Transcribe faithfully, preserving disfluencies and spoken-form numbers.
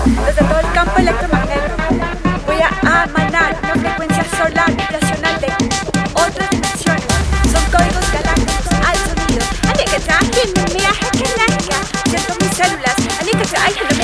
desde todo el campo electromagnético. Voy a emanar una frecuencia solar vibracional de otras dimensiones. Son códigos galácticos al sonido. Siento mis células.